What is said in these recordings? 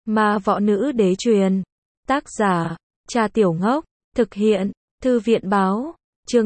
Ma võ nữ đế truyền. Tác giả, Trà Tiểu Ngốc. Thực hiện, Thư viện báo. Chương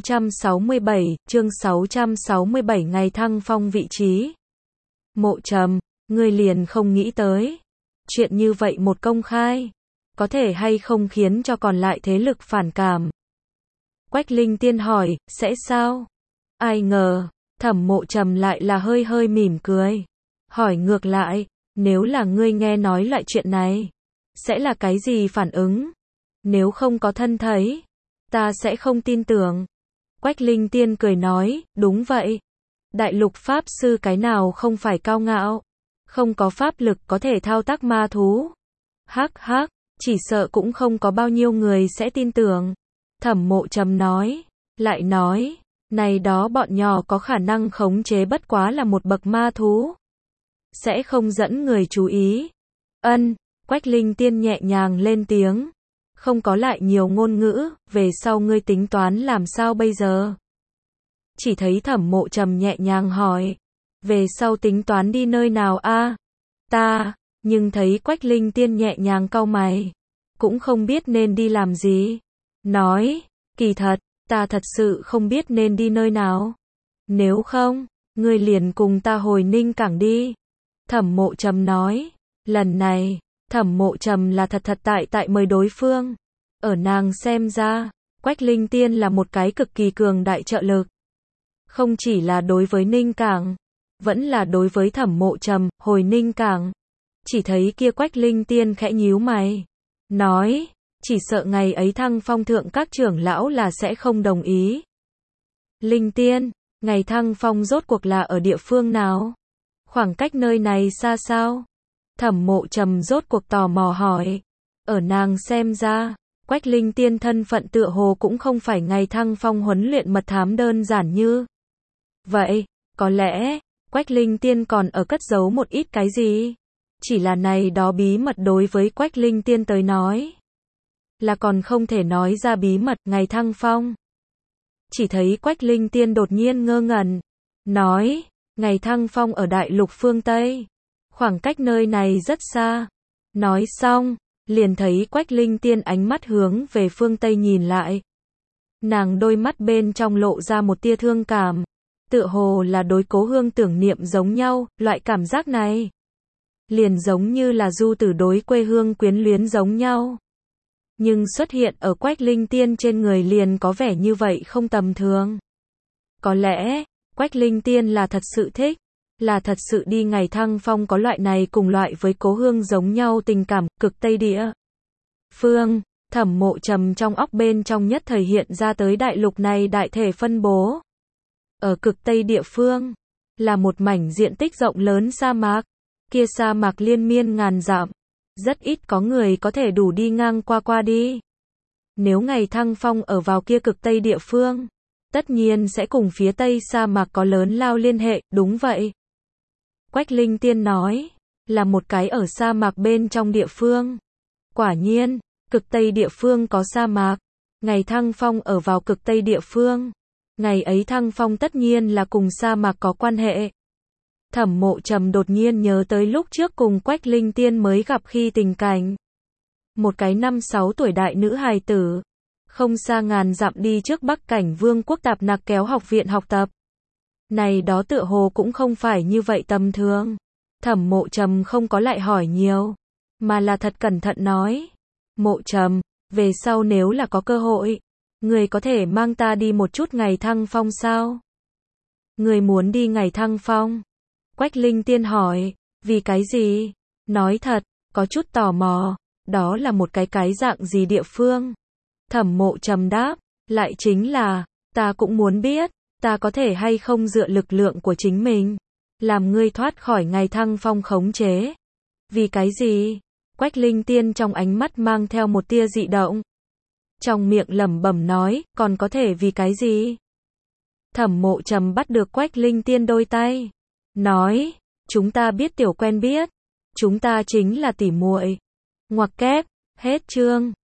667 ngày thăng phong vị trí. Mộ Trầm, ngươi liền không nghĩ tới. Chuyện như vậy một công khai, có thể hay không khiến cho còn lại thế lực phản cảm. Quách Linh Tiên hỏi, sẽ sao? Ai ngờ, Thẩm Mộ Trầm lại là hơi hơi mỉm cười. Hỏi ngược lại, nếu là ngươi nghe nói lại chuyện này, sẽ là cái gì phản ứng? Nếu không có thân thấy, ta sẽ không tin tưởng. Quách Linh Tiên cười nói, đúng vậy. Đại lục pháp sư cái nào không phải cao ngạo, không có pháp lực có thể thao tác ma thú. Hắc hắc, chỉ sợ cũng không có bao nhiêu người sẽ tin tưởng. Thẩm Mộ Trầm nói, lại nói, này đó bọn nhỏ có khả năng khống chế bất quá là một bậc ma thú, sẽ không dẫn người chú ý. Quách Linh Tiên nhẹ nhàng lên tiếng, không có lại nhiều ngôn ngữ, về sau ngươi tính toán làm sao bây giờ? Chỉ thấy Thẩm Mộ Trầm nhẹ nhàng hỏi, về sau tính toán đi nơi nào a? Nhưng thấy Quách Linh Tiên nhẹ nhàng cau mày, cũng không biết nên đi làm gì. Nói, kỳ thật, ta thật sự không biết nên đi nơi nào. Nếu không, ngươi liền cùng ta hồi Ninh Cảng đi. Thẩm Mộ Trầm nói, lần này, Thẩm Mộ Trầm là thật tại mời đối phương. Ở nàng xem ra, Quách Linh Tiên là một cái cực kỳ cường đại trợ lực. Không chỉ là đối với Ninh Cảng, vẫn là đối với Thẩm Mộ Trầm, hồi Ninh Cảng. Chỉ thấy kia Quách Linh Tiên khẽ nhíu mày, nói, chỉ sợ ngày ấy thăng phong thượng các trưởng lão là sẽ không đồng ý. Linh Tiên, ngày thăng phong rốt cuộc là ở địa phương nào? Khoảng cách nơi này xa sao? Thẩm Mộ Trầm rốt cuộc tò mò hỏi. Ở nàng xem ra, Quách Linh Tiên thân phận tựa hồ cũng không phải ngày thăng phong huấn luyện mật thám đơn giản như vậy. Có lẽ, Quách Linh Tiên còn ở cất giấu một ít cái gì? Chỉ là này đó bí mật đối với Quách Linh Tiên tới nói, là còn không thể nói ra bí mật ngày thăng phong. Chỉ thấy Quách Linh Tiên đột nhiên ngơ ngẩn, nói, ngày thăng phong ở đại lục phương Tây, khoảng cách nơi này rất xa. Nói xong, liền thấy Quách Linh Tiên ánh mắt hướng về phương Tây nhìn lại. Nàng đôi mắt bên trong lộ ra một tia thương cảm, tựa hồ là đối Cố Hương tưởng niệm giống nhau, loại cảm giác này liền giống như là du tử đối quê hương quyến luyến giống nhau. Nhưng xuất hiện ở Quách Linh Tiên trên người liền có vẻ như vậy không tầm thường. Có lẽ, Quách Linh Tiên là thật sự thích, là thật sự đi ngày thăng phong có loại này cùng loại với Cố Hương giống nhau tình cảm, cực Tây địa phương. Thẩm Mộ Trầm trong óc bên trong nhất thời hiện ra tới đại lục này đại thể phân bố. Ở cực Tây địa phương, là một mảnh diện tích rộng lớn sa mạc. Kia sa mạc liên miên ngàn dặm, rất ít có người có thể đủ đi ngang qua đi. Nếu ngày thăng phong ở vào kia cực Tây địa phương, tất nhiên sẽ cùng phía Tây sa mạc có lớn lao liên hệ, đúng vậy. Quách Linh Tiên nói, là một cái ở sa mạc bên trong địa phương. Quả nhiên, cực Tây địa phương có sa mạc, ngày thăng phong ở vào cực Tây địa phương. Ngày ấy thăng phong tất nhiên là cùng sa mạc có quan hệ. Thẩm Mộ Trầm đột nhiên nhớ tới lúc trước cùng Quách Linh Tiên mới gặp khi tình cảnh. Một cái 5-6 tuổi đại nữ hài tử, không xa ngàn dặm đi trước Bắc Cảnh Vương quốc Tạp Nặc Kéo học viện học tập. Này đó tựa hồ cũng không phải như vậy tầm thường. Thẩm Mộ Trầm không có lại hỏi nhiều, mà là thật cẩn thận nói. Mộ Trầm, về sau nếu là có cơ hội, người có thể mang ta đi một chút ngày thăng phong sao? Người muốn đi ngày thăng phong? Quách Linh Tiên hỏi, vì cái gì? Nói thật, có chút tò mò, đó là một cái dạng gì địa phương? Thẩm Mộ Trầm đáp, lại chính là, ta cũng muốn biết, ta có thể hay không dựa lực lượng của chính mình, làm ngươi thoát khỏi ngày thăng phong khống chế. Vì cái gì? Quách Linh Tiên trong ánh mắt mang theo một tia dị động. Trong miệng lẩm bẩm nói, còn có thể vì cái gì? Thẩm Mộ Trầm bắt được Quách Linh Tiên đôi tay, nói, chúng ta biết tiểu quen biết, chúng ta chính là tỉ muội. Ngoặc kép, hết chương.